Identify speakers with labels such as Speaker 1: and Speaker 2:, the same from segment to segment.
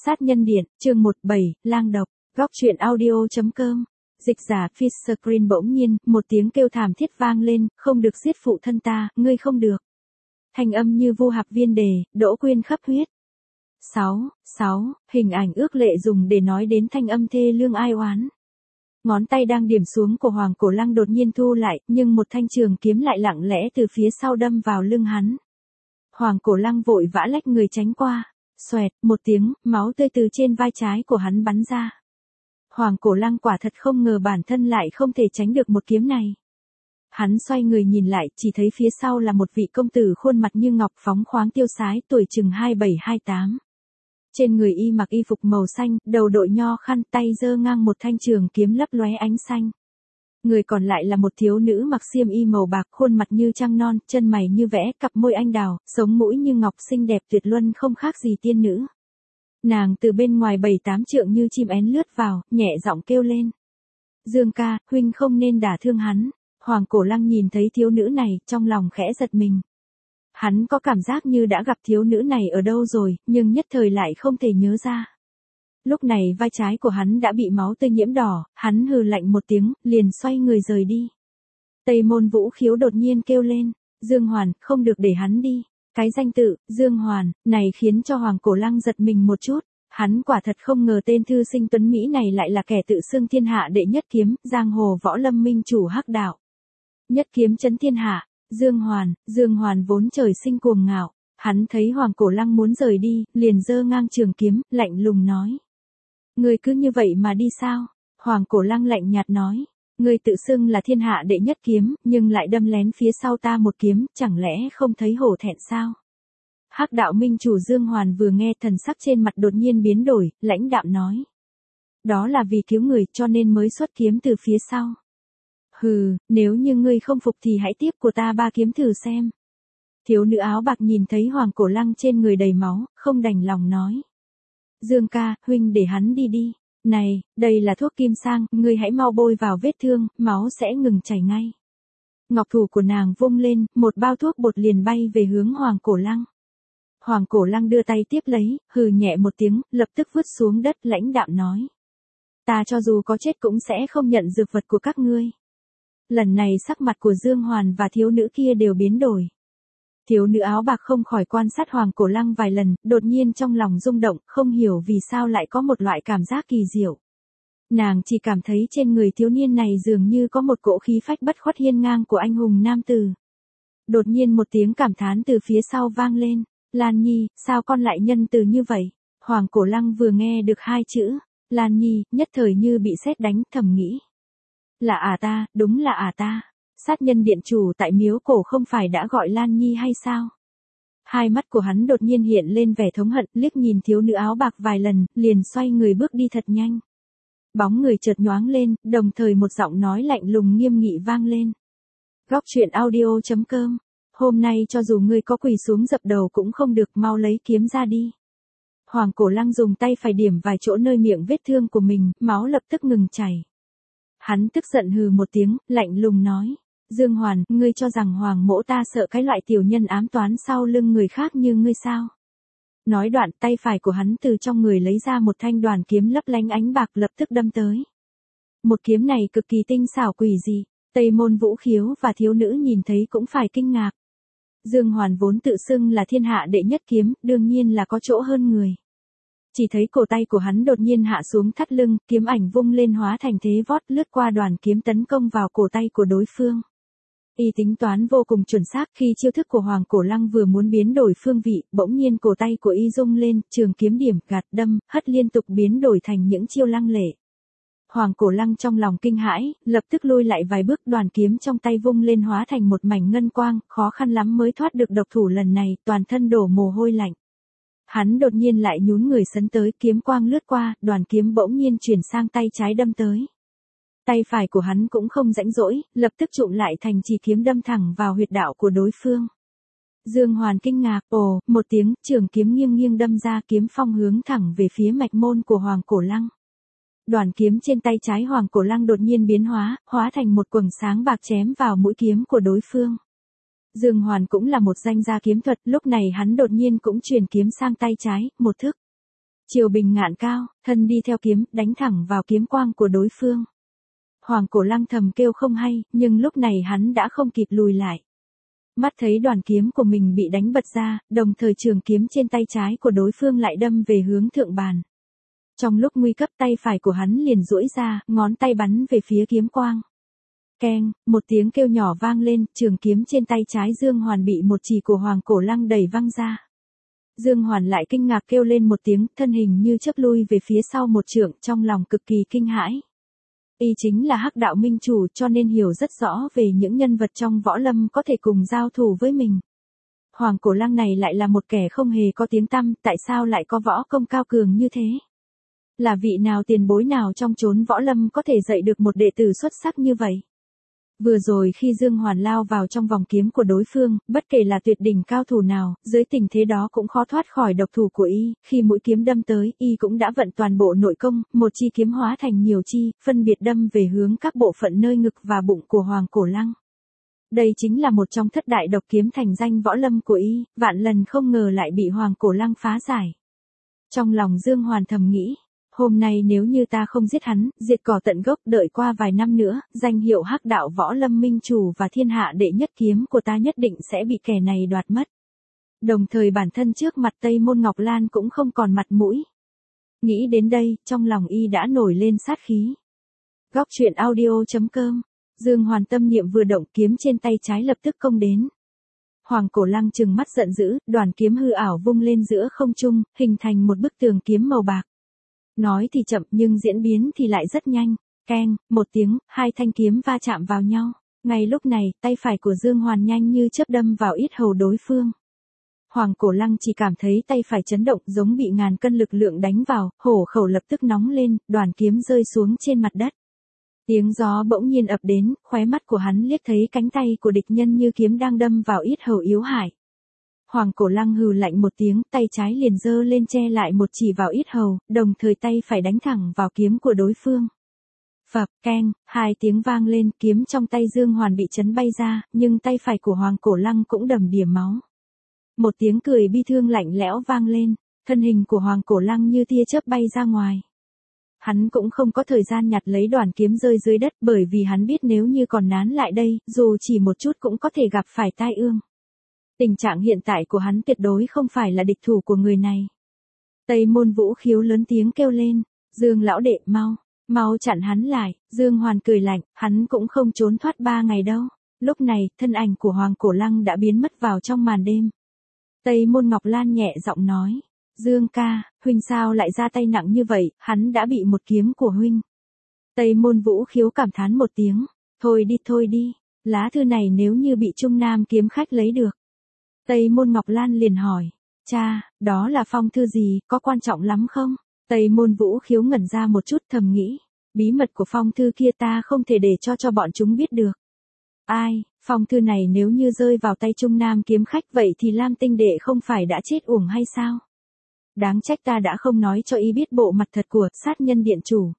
Speaker 1: Sát nhân điện, chương 17, lang độc, góc truyện audio.com. Dịch giả Fish Screen bỗng nhiên, một tiếng kêu thảm thiết vang lên, không được giết phụ thân ta, ngươi không được. Thanh âm như vu hạp viên đề, đỗ quyên khắp huyết. 6, hình ảnh ước lệ dùng để nói đến thanh âm thê lương ai oán. Ngón tay đang điểm xuống của Hoàng Cổ Lăng đột nhiên thu lại, nhưng một thanh trường kiếm lại lặng lẽ từ phía sau đâm vào lưng hắn. Hoàng Cổ Lăng vội vã lách người tránh qua. Xoẹt, một tiếng, máu tươi từ trên vai trái của hắn bắn ra. Hoàng Cổ Lăng quả thật không ngờ bản thân lại không thể tránh được một kiếm này. Hắn xoay người nhìn lại, chỉ thấy phía sau là một vị công tử khuôn mặt như ngọc phóng khoáng tiêu sái, tuổi chừng 27-28. Trên người y mặc y phục màu xanh, đầu đội nho khăn, tay giơ ngang một thanh trường kiếm lấp lóe ánh xanh. Người còn lại là một thiếu nữ mặc xiêm y màu bạc, khuôn mặt như trăng non, chân mày như vẽ, cặp môi anh đào, sống mũi như ngọc, xinh đẹp tuyệt luân không khác gì tiên nữ. Nàng từ bên ngoài 7-8 trượng như chim én lướt vào, nhẹ giọng kêu lên. Dương ca, huynh không nên đả thương hắn. Hoàng Cổ Lăng nhìn thấy thiếu nữ này, trong lòng khẽ giật mình. Hắn có cảm giác như đã gặp thiếu nữ này ở đâu rồi, nhưng nhất thời lại không thể nhớ ra. Lúc này vai trái của hắn đã bị máu tươi nhiễm đỏ, hắn hừ lạnh một tiếng, liền xoay người rời đi. Tây Môn Vũ Khiếu đột nhiên kêu lên, Dương Hoàn, không được để hắn đi. Cái danh tự, Dương Hoàn, này khiến cho Hoàng Cổ Lăng giật mình một chút. Hắn quả thật không ngờ tên thư sinh tuấn Mỹ này lại là kẻ tự xưng thiên hạ đệ nhất kiếm, giang hồ võ lâm minh chủ hắc đạo. Nhất kiếm chấn thiên hạ, Dương Hoàn vốn trời sinh cuồng ngạo. Hắn thấy Hoàng Cổ Lăng muốn rời đi, liền giơ ngang trường kiếm, lạnh lùng nói. Ngươi cứ như vậy mà đi sao? Hoàng Cổ Lăng lạnh nhạt nói. Ngươi tự xưng là thiên hạ đệ nhất kiếm, nhưng lại đâm lén phía sau ta một kiếm, chẳng lẽ không thấy hổ thẹn sao? Hắc đạo minh chủ Dương Hoàn vừa nghe thần sắc trên mặt đột nhiên biến đổi, lãnh đạm nói. Đó là vì cứu người cho nên mới xuất kiếm từ phía sau. Hừ, nếu như ngươi không phục thì hãy tiếp của ta 3 kiếm thử xem. Thiếu nữ áo bạc nhìn thấy Hoàng Cổ Lăng trên người đầy máu, không đành lòng nói. Dương ca, huynh để hắn đi đi. Này, đây là thuốc kim sang, ngươi hãy mau bôi vào vết thương, máu sẽ ngừng chảy ngay. Ngọc thủ của nàng vung lên, một bao thuốc bột liền bay về hướng Hoàng Cổ Lăng. Hoàng Cổ Lăng đưa tay tiếp lấy, hừ nhẹ một tiếng, lập tức vứt xuống đất, lãnh đạm nói. Ta cho dù có chết cũng sẽ không nhận dược vật của các ngươi. Lần này sắc mặt của Dương Hoàn và thiếu nữ kia đều biến đổi. Thiếu nữ áo bạc không khỏi quan sát Hoàng Cổ Lăng vài lần, đột nhiên trong lòng rung động, không hiểu vì sao lại có một loại cảm giác kỳ diệu. Nàng chỉ cảm thấy trên người thiếu niên này dường như có một cỗ khí phách bất khuất hiên ngang của anh hùng nam tử. Đột nhiên một tiếng cảm thán từ phía sau vang lên. Lan Nhi, sao con lại nhân từ như vậy? Hoàng Cổ Lăng vừa nghe được 2 chữ, Lan Nhi, nhất thời như bị sét đánh, thầm nghĩ. Là ta, đúng là ta. Sát nhân điện chủ tại miếu cổ không phải đã gọi Lan Nhi hay sao? Hai mắt của hắn đột nhiên hiện lên vẻ thống hận, liếc nhìn thiếu nữ áo bạc vài lần, liền xoay người bước đi thật nhanh. Bóng người chợt nhoáng lên, đồng thời một giọng nói lạnh lùng nghiêm nghị vang lên. Góc truyện audio.com. Hôm nay cho dù ngươi có quỳ xuống dập đầu cũng không được, mau lấy kiếm ra đi. Hoàng Cổ Lăng dùng tay phải điểm vài chỗ nơi miệng vết thương của mình, máu lập tức ngừng chảy. Hắn tức giận hừ một tiếng, lạnh lùng nói. Dương Hoàn, ngươi cho rằng Hoàng mỗ ta sợ cái loại tiểu nhân ám toán sau lưng người khác như ngươi sao? Nói đoạn, tay phải của hắn từ trong người lấy ra một thanh đoàn kiếm lấp lánh ánh bạc lập tức đâm tới. Một kiếm này cực kỳ tinh xảo quỷ dị, Tây Môn Vũ Khiếu và thiếu nữ nhìn thấy cũng phải kinh ngạc. Dương Hoàn vốn tự xưng là thiên hạ đệ nhất kiếm, đương nhiên là có chỗ hơn người. Chỉ thấy cổ tay của hắn đột nhiên hạ xuống thắt lưng, kiếm ảnh vung lên hóa thành thế vót lướt qua đoàn kiếm tấn công vào cổ tay của đối phương. Y tính toán vô cùng chuẩn xác, khi chiêu thức của Hoàng Cổ Lăng vừa muốn biến đổi phương vị, bỗng nhiên cổ tay của y rung lên, trường kiếm điểm, gạt, đâm, hất liên tục biến đổi thành những chiêu lăng lệ. Hoàng Cổ Lăng trong lòng kinh hãi, lập tức lui lại vài bước, đoàn kiếm trong tay vung lên hóa thành một mảnh ngân quang, khó khăn lắm mới thoát được độc thủ lần này, toàn thân đổ mồ hôi lạnh. Hắn đột nhiên lại nhún người sấn tới, kiếm quang lướt qua, đoàn kiếm bỗng nhiên chuyển sang tay trái đâm tới. Tay phải của hắn cũng không rãnh rỗi, lập tức trụm lại thành chỉ kiếm đâm thẳng vào huyệt đạo của đối phương. Dương Hoàn kinh ngạc, ồ, một tiếng, trường kiếm nghiêng nghiêng đâm ra, kiếm phong hướng thẳng về phía mạch môn của Hoàng Cổ Lăng. Đoàn kiếm trên tay trái Hoàng Cổ Lăng đột nhiên biến hóa thành một quầng sáng bạc chém vào mũi kiếm của đối phương. Dương Hoàn cũng là một danh gia kiếm thuật, lúc này hắn đột nhiên cũng chuyển kiếm sang tay trái, một thức. Chiều bình ngạn cao, thân đi theo kiếm, đánh thẳng vào kiếm quang của đối phương. Hoàng Cổ Lăng thầm kêu không hay, nhưng lúc này hắn đã không kịp lùi lại. Mắt thấy đoàn kiếm của mình bị đánh bật ra, đồng thời trường kiếm trên tay trái của đối phương lại đâm về hướng thượng bàn. Trong lúc nguy cấp tay phải của hắn liền duỗi ra, ngón tay bắn về phía kiếm quang. Keng, một tiếng kêu nhỏ vang lên, trường kiếm trên tay trái Dương Hoàn bị một chỉ của Hoàng Cổ Lăng đẩy văng ra. Dương Hoàn lại kinh ngạc kêu lên một tiếng, thân hình như chớp lui về phía sau một trượng, trong lòng cực kỳ kinh hãi. Y chính là Hắc Đạo Minh Chủ, cho nên hiểu rất rõ về những nhân vật trong võ lâm có thể cùng giao thủ với mình. Hoàng Cổ Lăng này lại là một kẻ không hề có tiếng tăm, tại sao lại có võ công cao cường như thế? Là vị nào tiền bối nào trong chốn võ lâm có thể dạy được một đệ tử xuất sắc như vậy? Vừa rồi khi Dương Hoàn lao vào trong vòng kiếm của đối phương, bất kể là tuyệt đỉnh cao thủ nào, dưới tình thế đó cũng khó thoát khỏi độc thủ của y, khi mũi kiếm đâm tới, y cũng đã vận toàn bộ nội công, một chi kiếm hóa thành nhiều chi, phân biệt đâm về hướng các bộ phận nơi ngực và bụng của Hoàng Cổ Lăng. Đây chính là một trong thất đại độc kiếm thành danh võ lâm của y, vạn lần không ngờ lại bị Hoàng Cổ Lăng phá giải. Trong lòng Dương Hoàn thầm nghĩ, hôm nay nếu như ta không giết hắn, diệt cỏ tận gốc, đợi qua vài năm nữa, danh hiệu Hắc Đạo Võ Lâm Minh Chủ và thiên hạ đệ nhất kiếm của ta nhất định sẽ bị kẻ này đoạt mất. Đồng thời bản thân trước mặt Tây Môn Ngọc Lan cũng không còn mặt mũi. Nghĩ đến đây, trong lòng y đã nổi lên sát khí. Góc truyện audio.com, Dương Hoàn tâm niệm vừa động, kiếm trên tay trái lập tức công đến. Hoàng Cổ Lăng trừng mắt giận dữ, đoàn kiếm hư ảo vung lên giữa không trung, hình thành một bức tường kiếm màu bạc. Nói thì chậm nhưng diễn biến thì lại rất nhanh. Keng, một tiếng, hai thanh kiếm va chạm vào nhau. Ngay lúc này, tay phải của Dương Hoàn nhanh như chớp đâm vào yết hầu đối phương. Hoàng Cổ Lăng chỉ cảm thấy tay phải chấn động giống bị ngàn cân lực lượng đánh vào, hổ khẩu lập tức nóng lên, đoàn kiếm rơi xuống trên mặt đất. Tiếng gió bỗng nhiên ập đến, khóe mắt của hắn liếc thấy cánh tay của địch nhân như kiếm đang đâm vào yết hầu yếu hại. Hoàng Cổ Lăng hừ lạnh một tiếng, tay trái liền giơ lên che lại một chỉ vào yết hầu, đồng thời tay phải đánh thẳng vào kiếm của đối phương. Phập, keng, hai tiếng vang lên, kiếm trong tay Dương Hoàn bị chấn bay ra, nhưng tay phải của Hoàng Cổ Lăng cũng đầm đìa máu. Một tiếng cười bi thương lạnh lẽo vang lên, thân hình của Hoàng Cổ Lăng như tia chớp bay ra ngoài. Hắn cũng không có thời gian nhặt lấy đoàn kiếm rơi dưới đất, bởi vì hắn biết nếu như còn nán lại đây, dù chỉ một chút cũng có thể gặp phải tai ương. Tình trạng hiện tại của hắn tuyệt đối không phải là địch thủ của người này. Tây Môn Vũ Khiếu lớn tiếng kêu lên, Dương lão đệ, mau chặn hắn lại. Dương Hoàn cười lạnh, hắn cũng không trốn thoát 3 ngày đâu. Lúc này, thân ảnh của Hoàng Cổ Lăng đã biến mất vào trong màn đêm. Tây Môn Ngọc Lan nhẹ giọng nói, Dương ca, huynh sao lại ra tay nặng như vậy, hắn đã bị một kiếm của huynh. Tây Môn Vũ Khiếu cảm thán một tiếng, thôi đi, lá thư này nếu như bị Trung Nam kiếm khách lấy được. Tây Môn Ngọc Lan liền hỏi, cha, đó là phong thư gì, có quan trọng lắm không? Tây Môn Vũ Khiếu ngẩn ra một chút thầm nghĩ, bí mật của phong thư kia ta không thể để cho bọn chúng biết được. Ai, phong thư này nếu như rơi vào tay Trung Nam kiếm khách vậy thì Lam Tinh Đệ không phải đã chết uổng hay sao? Đáng trách ta đã không nói cho y biết bộ mặt thật của sát nhân điện chủ.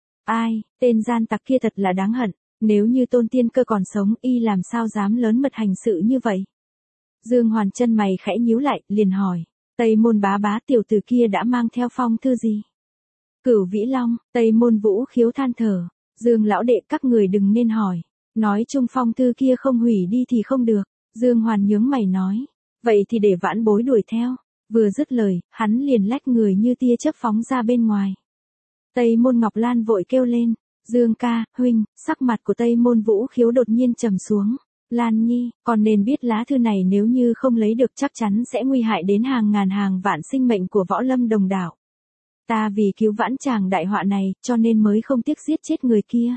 Speaker 1: Ai, tên gian tặc kia thật là đáng hận, nếu như Tôn Tiên Cơ còn sống y làm sao dám lớn mật hành sự như vậy? Dương Hoàn chân mày khẽ nhíu lại, liền hỏi, Tây Môn bá tiểu tử kia đã mang theo phong thư gì? Cửu Vĩ Long, Tây Môn Vũ Khiếu than thở, Dương lão đệ các người đừng nên hỏi, nói chung phong thư kia không hủy đi thì không được. Dương Hoàn nhướng mày nói, vậy thì để vãn bối đuổi theo. Vừa dứt lời, hắn liền lách người như tia chớp phóng ra bên ngoài. Tây Môn Ngọc Lan vội kêu lên, Dương ca, huynh. Sắc mặt của Tây Môn Vũ Khiếu đột nhiên trầm xuống. Lan Nhi, còn nên biết lá thư này nếu như không lấy được chắc chắn sẽ nguy hại đến hàng ngàn hàng vạn sinh mệnh của võ lâm đồng đảo. Ta vì cứu vãn chàng đại họa này, cho nên mới không tiếc giết chết người kia.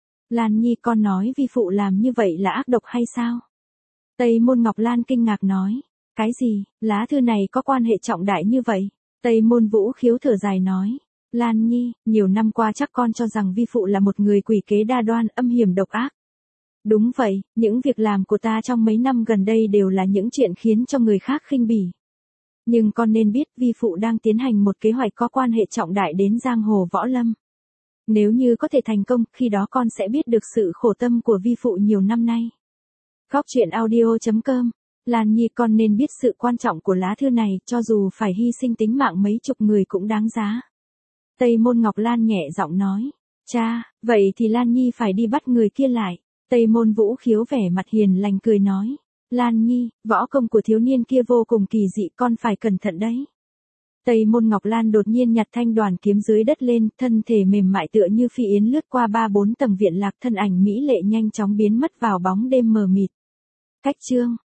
Speaker 1: Lan Nhi, con nói vi phụ làm như vậy là ác độc hay sao? Tây Môn Ngọc Lan kinh ngạc nói, cái gì, lá thư này có quan hệ trọng đại như vậy? Tây Môn Vũ Khiếu thở dài nói, Lan Nhi, nhiều năm qua chắc con cho rằng vi phụ là một người quỷ kế đa đoan, âm hiểm độc ác. Đúng vậy, những việc làm của ta trong mấy năm gần đây đều là những chuyện khiến cho người khác khinh bỉ. Nhưng con nên biết vi phụ đang tiến hành một kế hoạch có quan hệ trọng đại đến giang hồ võ lâm. Nếu như có thể thành công, khi đó con sẽ biết được sự khổ tâm của vi phụ nhiều năm nay. Góc truyện audio.com Lan Nhi con nên biết sự quan trọng của lá thư này, cho dù phải hy sinh tính mạng mấy chục người cũng đáng giá. Tây Môn Ngọc Lan nhẹ giọng nói. Cha, vậy thì Lan Nhi phải đi bắt người kia lại. Tây Môn Vũ Khiếu vẻ mặt hiền lành cười nói. Lan Nhi, võ công của thiếu niên kia vô cùng kỳ dị, con phải cẩn thận đấy. Tây Môn Ngọc Lan đột nhiên nhặt thanh đoàn kiếm dưới đất lên, thân thể mềm mại tựa như phi yến lướt qua 3-4 tầng viện lạc, thân ảnh mỹ lệ nhanh chóng biến mất vào bóng đêm mờ mịt. Cách chương